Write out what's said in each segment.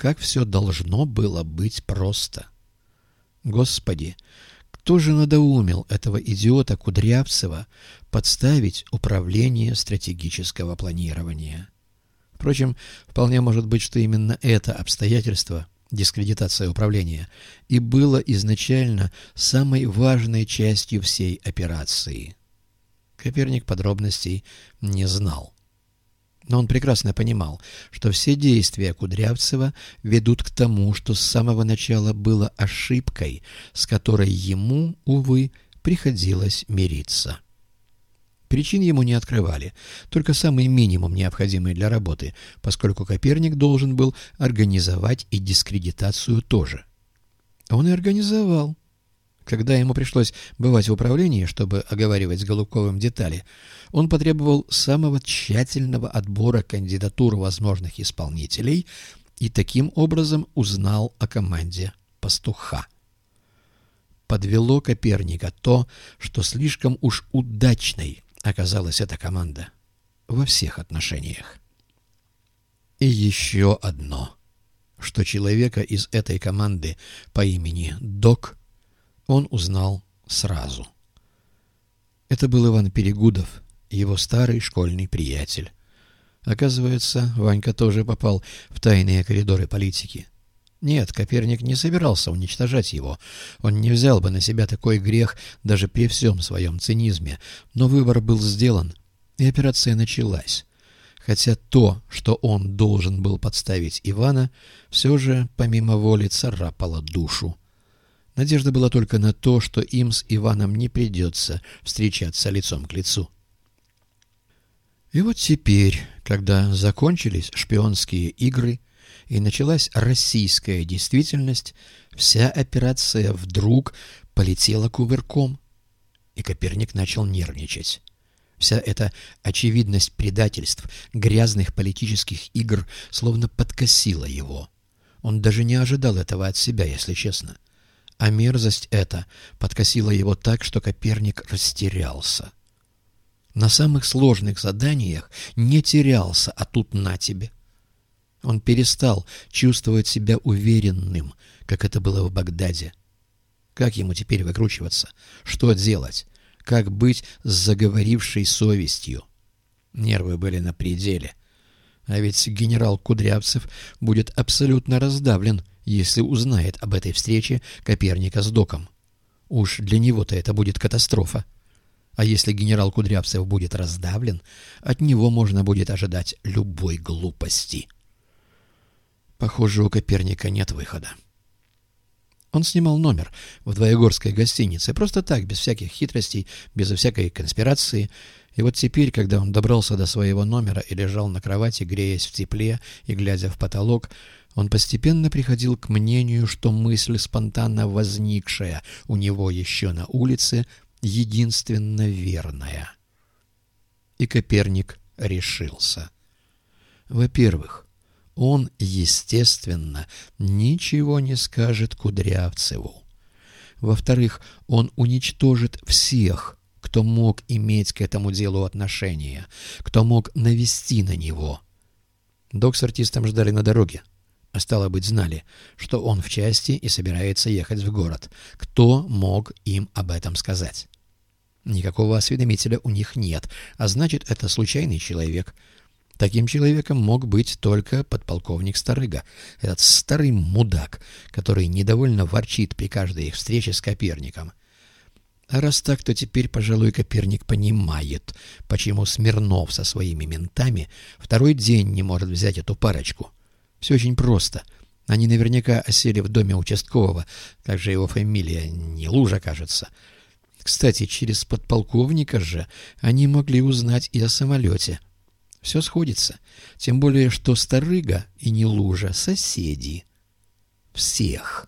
как все должно было быть просто. Господи, кто же надоумил этого идиота Кудрявцева подставить управление стратегического планирования? Впрочем, вполне может быть, что именно это обстоятельство, дискредитация управления, и было изначально самой важной частью всей операции. Коперник подробностей не знал. Но он прекрасно понимал, что все действия Кудрявцева ведут к тому, что с самого начала было ошибкой, с которой ему, увы, приходилось мириться. Причин ему не открывали, только самый минимум, необходимый для работы, поскольку Коперник должен был организовать и дискредитацию тоже. Он и организовал. Когда ему пришлось бывать в управлении, чтобы оговаривать с Голубковым детали, он потребовал самого тщательного отбора кандидатур возможных исполнителей и таким образом узнал о команде Пастуха. Подвело Коперника то, что слишком уж удачной оказалась эта команда во всех отношениях. И еще одно, что человека из этой команды по имени Док он узнал сразу. Это был Иван Перегудов, его старый школьный приятель. Оказывается, Ванька тоже попал в тайные коридоры политики. Нет, Коперник не собирался уничтожать его. Он не взял бы на себя такой грех даже при всем своем цинизме. Но выбор был сделан, и операция началась. Хотя то, что он должен был подставить Ивана, все же помимо воли царапало душу. Надежда была только на то, что им с Иваном не придется встречаться лицом к лицу. И вот теперь, когда закончились шпионские игры и началась российская действительность, вся операция вдруг полетела кувырком, и Коперник начал нервничать. Вся эта очевидность предательств, грязных политических игр словно подкосила его. Он даже не ожидал этого от себя, если честно. А мерзость эта подкосила его так, что Коперник растерялся. На самых сложных заданиях не терялся, а тут на тебе. Он перестал чувствовать себя уверенным, как это было в Багдаде. Как ему теперь выкручиваться? Что делать? Как быть с заговорившей совестью? Нервы были на пределе. А ведь генерал Кудрявцев будет абсолютно раздавлен, если узнает об этой встрече Коперника с Доком. Уж для него-то это будет катастрофа. А если генерал Кудрявцев будет раздавлен, от него можно будет ожидать любой глупости. Похоже, у Коперника нет выхода. Он снимал номер в Двоегорской гостинице, просто так, без всяких хитростей, безо всякой конспирации. И вот теперь, когда он добрался до своего номера и лежал на кровати, греясь в тепле и глядя в потолок, он постепенно приходил к мнению, что мысль, спонтанно возникшая у него еще на улице, единственно верная. И Коперник решился. Во-первых, он, естественно, ничего не скажет Кудрявцеву. Во-вторых, он уничтожит всех, кто мог иметь к этому делу отношение, кто мог навести на него. Док с артистом ждали на дороге. А стало быть, знали, что он в части и собирается ехать в город. Кто мог им об этом сказать? Никакого осведомителя у них нет, а значит, это случайный человек. Таким человеком мог быть только подполковник Старыга, этот старый мудак, который недовольно ворчит при каждой их встрече с Коперником. А раз так, то теперь, пожалуй, Коперник понимает, почему Смирнов со своими ментами второй день не может взять эту парочку. Все очень просто. Они наверняка осели в доме участкового, как же его фамилия, не Лужа, кажется. Кстати, через подполковника же они могли узнать и о самолете. Все сходится. Тем более, что Старыга и не Лужа — соседи. Всех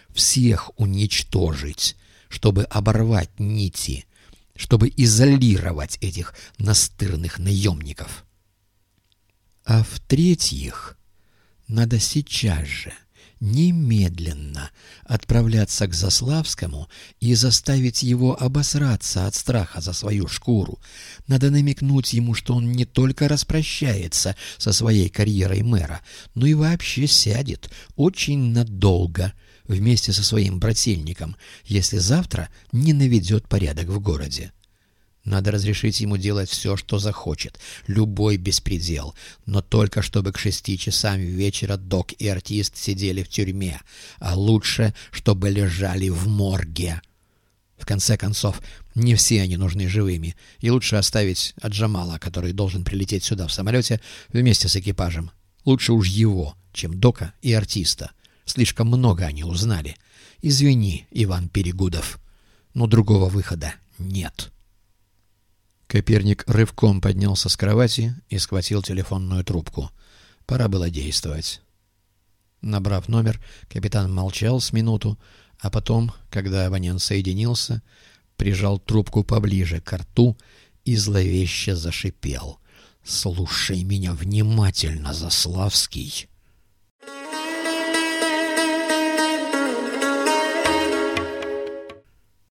уничтожить, чтобы оборвать нити, чтобы изолировать этих настырных наемников. А в-третьих, надо сейчас же немедленно отправляться к Заславскому и заставить его обосраться от страха за свою шкуру. Надо намекнуть ему, что он не только распрощается со своей карьерой мэра, но и вообще сядет очень надолго вместе со своим брательником, если завтра не наведет порядок в городе. Надо разрешить ему делать все, что захочет, любой беспредел, но только чтобы к 6 часам вечера док и артист сидели в тюрьме, а лучше, чтобы лежали в морге. В конце концов, не все они нужны живыми, и лучше оставить Аджамала, который должен прилететь сюда в самолете вместе с экипажем. Лучше уж его, чем дока и артиста. Слишком много они узнали. Извини, Иван Перегудов, но другого выхода нет». Коперник рывком поднялся с кровати и схватил телефонную трубку. Пора было действовать. Набрав номер, капитан молчал с минуту, а потом, когда абонент соединился, прижал трубку поближе к рту и зловеще зашипел: «Слушай меня внимательно, Заславский.